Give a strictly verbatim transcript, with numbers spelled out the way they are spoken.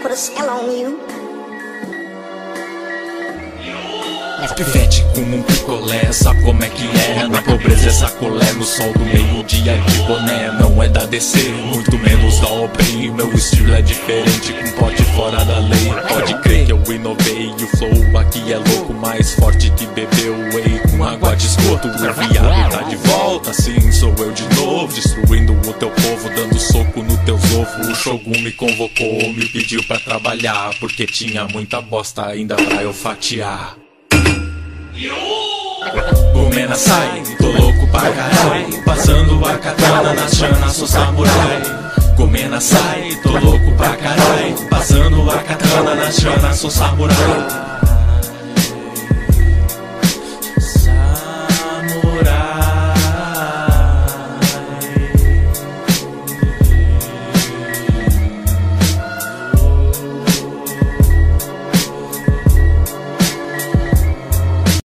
put a spell on you. Pivete como um picolé, sabe como é que é? Na pobreza é sacolé, no sol do meio-dia de boné. Não é da D C, muito menos da O P I. Meu estilo é diferente, com pote fora da lei. Pode crer que eu inovei e o flow aqui é louco, mais forte que bebeu whey com água de esgoto. O viado tá de volta, sim, sou eu de novo, destruindo o teu povo, dando soco no teus ovos. O Shogun me convocou, me pediu pra trabalhar, porque tinha muita bosta ainda pra eu fatiar. Gomena sai, tô louco pra caralho, passando a katana na chana, sou samurai. Gomena sai, tô louco pra caralho, passando a katana na chana, sou samurai.